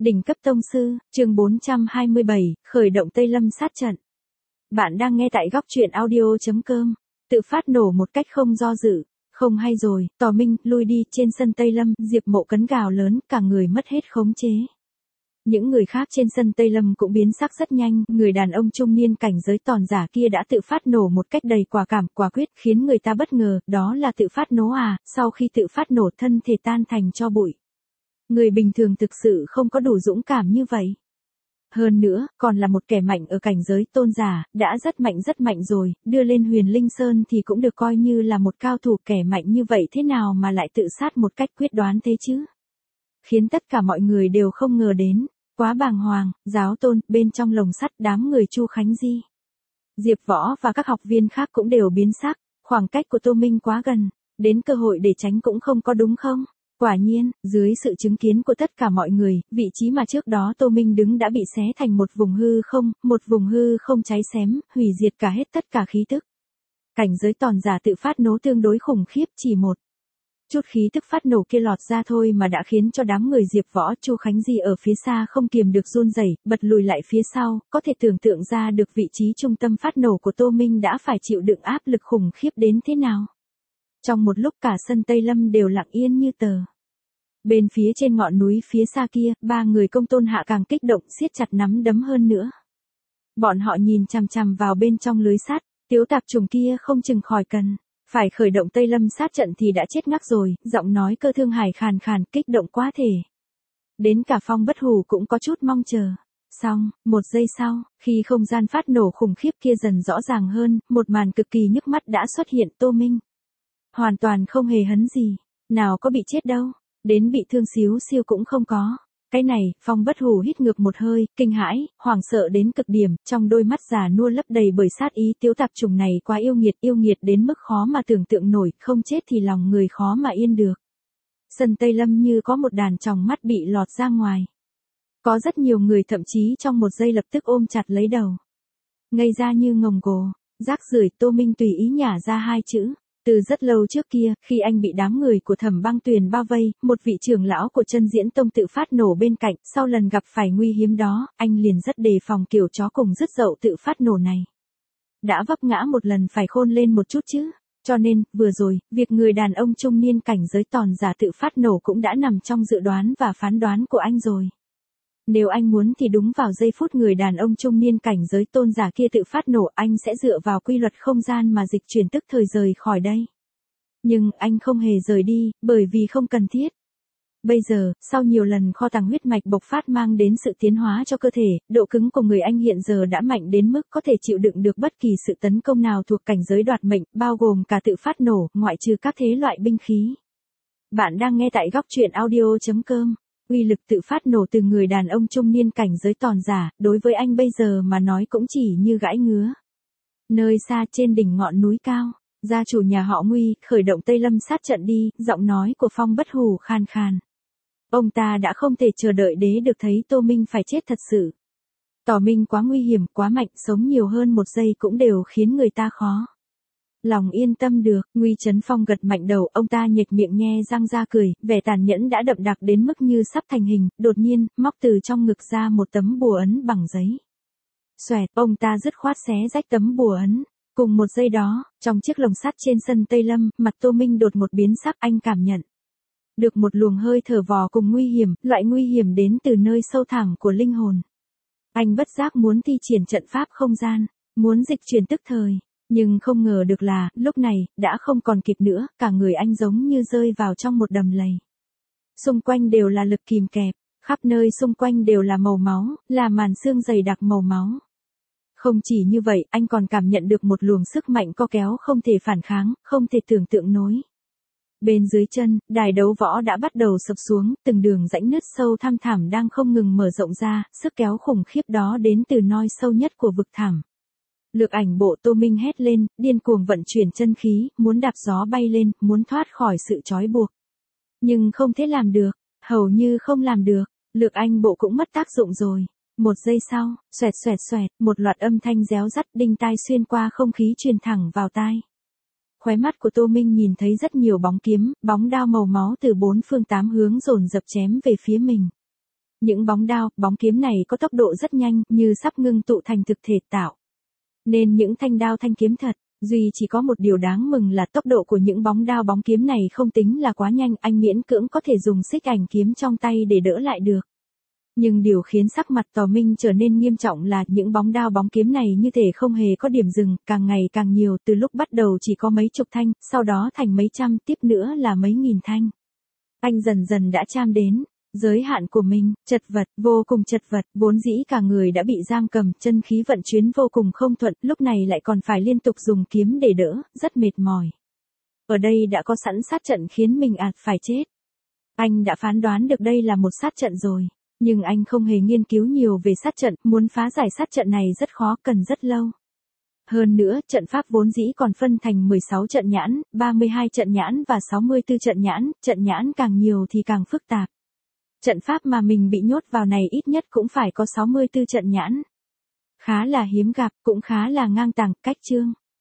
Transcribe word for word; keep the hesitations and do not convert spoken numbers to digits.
Đỉnh cấp tông sư, chương bốn trăm hai mươi bảy, khởi động Tây Lâm sát trận. Bạn đang nghe tại góc truyện audio.com. Tự phát nổ một cách không do dự. Không hay rồi, Tò Minh, lui đi, trên sân Tây Lâm, Diệp Mộ cấn gào lớn, cả người mất hết khống chế. Những người khác trên sân Tây Lâm cũng biến sắc rất nhanh, người đàn ông trung niên cảnh giới tòn giả kia đã tự phát nổ một cách đầy quả cảm, quả quyết, khiến người ta bất ngờ, đó là tự phát nổ à, sau khi tự phát nổ thân thể tan thành tro bụi. Người bình thường thực sự không có đủ dũng cảm như vậy. Hơn nữa, còn là một kẻ mạnh ở cảnh giới tôn giả, đã rất mạnh rất mạnh rồi, đưa lên Huyền Linh Sơn thì cũng được coi như là một cao thủ. Kẻ mạnh như vậy thế nào mà lại tự sát một cách quyết đoán thế chứ? Khiến tất cả mọi người đều không ngờ đến, quá bàng hoàng. Giáo tôn, bên trong lồng sắt đám người Chu Khánh Di, Diệp Võ và các học viên khác cũng đều biến sắc, khoảng cách của Tô Minh quá gần, đến cơ hội để tránh cũng không có đúng không? Quả nhiên, dưới sự chứng kiến của tất cả mọi người, vị trí mà trước đó Tô Minh đứng đã bị xé thành một vùng hư không, một vùng hư không cháy xém, hủy diệt cả hết tất cả khí tức. Cảnh giới tòn giả tự phát nổ tương đối khủng khiếp, chỉ một chút khí tức phát nổ kia lọt ra thôi mà đã khiến cho đám người Diệp Võ, Chu Khánh Di ở phía xa không kiềm được run rẩy, bật lùi lại phía sau, có thể tưởng tượng ra được vị trí trung tâm phát nổ của Tô Minh đã phải chịu đựng áp lực khủng khiếp đến thế nào. Trong một lúc cả sân Tây Lâm đều lặng yên như tờ. Bên phía trên ngọn núi phía xa kia, ba người công tôn hạ càng kích động siết chặt nắm đấm hơn nữa. Bọn họ nhìn chằm chằm vào bên trong lưới sắt, Tiếu tạp trùng kia không chừng khỏi cần phải khởi động Tây Lâm sát trận thì đã chết ngắc rồi, giọng nói Cơ Thương Hải khàn khàn, kích động quá thể. Đến cả Phong Bất Hủ cũng có chút mong chờ. Xong, một giây sau, khi không gian phát nổ khủng khiếp kia dần rõ ràng hơn, một màn cực kỳ nhức mắt đã xuất hiện. Tô Minh hoàn toàn không hề hấn gì, nào có bị chết đâu, đến bị thương xíu xiu cũng không có. Cái này, Phong Bất Hủ hít ngược một hơi, kinh hãi, hoảng sợ đến cực điểm, trong đôi mắt già nua lấp đầy bởi sát ý. Tiếu tạp trùng này quá yêu nghiệt, yêu nghiệt đến mức khó mà tưởng tượng nổi, không chết thì lòng người khó mà yên được. Sân Tây Lâm như có một đàn tròng mắt bị lọt ra ngoài. Có rất nhiều người thậm chí trong một giây lập tức ôm chặt lấy đầu. Ngây ra như ngồng gồ, rác rưởi. Tô Minh tùy ý nhả ra hai chữ. Từ rất lâu trước kia, khi anh bị đám người của Thẩm Băng Tuyền bao vây, một vị trưởng lão của Chân Diễn Tông tự phát nổ bên cạnh, sau lần gặp phải nguy hiểm đó, anh liền rất đề phòng kiểu chó cùng dứt dậu tự phát nổ này. Đã vấp ngã một lần phải khôn lên một chút chứ. Cho nên, vừa rồi, việc người đàn ông trung niên cảnh giới tòn giả tự phát nổ cũng đã nằm trong dự đoán và phán đoán của anh rồi. Nếu anh muốn thì đúng vào giây phút người đàn ông trung niên cảnh giới tôn giả kia tự phát nổ, anh sẽ dựa vào quy luật không gian mà dịch chuyển tức thời rời khỏi đây. Nhưng anh không hề rời đi, bởi vì không cần thiết. Bây giờ, sau nhiều lần kho tàng huyết mạch bộc phát mang đến sự tiến hóa cho cơ thể, độ cứng của người anh hiện giờ đã mạnh đến mức có thể chịu đựng được bất kỳ sự tấn công nào thuộc cảnh giới đoạt mệnh, bao gồm cả tự phát nổ, ngoại trừ các thế loại binh khí. Bạn đang nghe tại góc truyện audio.com. Uy lực tự phát nổ từ người đàn ông trung niên cảnh giới tòn giả, đối với anh bây giờ mà nói cũng chỉ như gãi ngứa. Nơi xa trên đỉnh ngọn núi cao, gia chủ nhà họ Nguy, khởi động Tây Lâm sát trận đi, giọng nói của Phong Bất Hủ khan khan. Ông ta đã không thể chờ đợi đế được thấy Tô Minh phải chết thật sự. Tỏ Minh quá nguy hiểm, quá mạnh, sống nhiều hơn một giây cũng đều khiến người ta khó lòng yên tâm được. Nguy Trấn Phong gật mạnh đầu, ông ta nhếch miệng nhe răng ra cười, vẻ tàn nhẫn đã đậm đặc đến mức như sắp thành hình, đột nhiên, móc từ trong ngực ra một tấm bùa ấn bằng giấy. Xoẹt, ông ta dứt khoát xé rách tấm bùa ấn. Cùng một giây đó, trong chiếc lồng sắt trên sân Tây Lâm, mặt Tô Minh đột một biến sắc, anh cảm nhận được một luồng hơi thở vò cùng nguy hiểm, loại nguy hiểm đến từ nơi sâu thẳm của linh hồn. Anh bất giác muốn thi triển trận pháp không gian, muốn dịch chuyển tức thời. Nhưng không ngờ được là, lúc này, đã không còn kịp nữa, cả người anh giống như rơi vào trong một đầm lầy. Xung quanh đều là lực kìm kẹp, khắp nơi xung quanh đều là màu máu, là màn xương dày đặc màu máu. Không chỉ như vậy, anh còn cảm nhận được một luồng sức mạnh co kéo không thể phản kháng, không thể tưởng tượng nổi. Bên dưới chân, đài đấu võ đã bắt đầu sập xuống, từng đường rãnh nứt sâu thăm thẳm đang không ngừng mở rộng ra, sức kéo khủng khiếp đó đến từ noi sâu nhất của vực thẳm. Lược ảnh bộ. Tô Minh hét lên, điên cuồng vận chuyển chân khí, muốn đạp gió bay lên, muốn thoát khỏi sự trói buộc. Nhưng không thể làm được, hầu như không làm được, lược ảnh bộ cũng mất tác dụng rồi. Một giây sau, xoẹt xoẹt xoẹt, một loạt âm thanh réo rắt đinh tai xuyên qua không khí truyền thẳng vào tai. Khóe mắt của Tô Minh nhìn thấy rất nhiều bóng kiếm, bóng đao màu máu từ bốn phương tám hướng dồn dập chém về phía mình. Những bóng đao, bóng kiếm này có tốc độ rất nhanh, như sắp ngưng tụ thành thực thể tạo. Nên những thanh đao thanh kiếm thật, duy chỉ có một điều đáng mừng là tốc độ của những bóng đao bóng kiếm này không tính là quá nhanh, anh miễn cưỡng có thể dùng xích ảnh kiếm trong tay để đỡ lại được. Nhưng điều khiến sắc mặt Tò Minh trở nên nghiêm trọng là những bóng đao bóng kiếm này như thể không hề có điểm dừng, càng ngày càng nhiều, từ lúc bắt đầu chỉ có mấy chục thanh, sau đó thành mấy trăm, tiếp nữa là mấy nghìn thanh. Anh dần dần đã chạm đến giới hạn của mình, chật vật, vô cùng chật vật, vốn dĩ cả người đã bị giam cầm, chân khí vận chuyển vô cùng không thuận, lúc này lại còn phải liên tục dùng kiếm để đỡ, rất mệt mỏi. Ở đây đã có sẵn sát trận khiến mình ạt phải chết. Anh đã phán đoán được đây là một sát trận rồi, nhưng anh không hề nghiên cứu nhiều về sát trận, muốn phá giải sát trận này rất khó, cần rất lâu. Hơn nữa, trận pháp vốn dĩ còn phân thành mười sáu trận nhãn, ba mươi hai trận nhãn và sáu mươi tư trận nhãn, trận nhãn càng nhiều thì càng phức tạp. Trận pháp mà mình bị nhốt vào này ít nhất cũng phải có sáu mươi tư trận nhãn. Khá là hiếm gặp, cũng khá là ngang tàng, cách chương.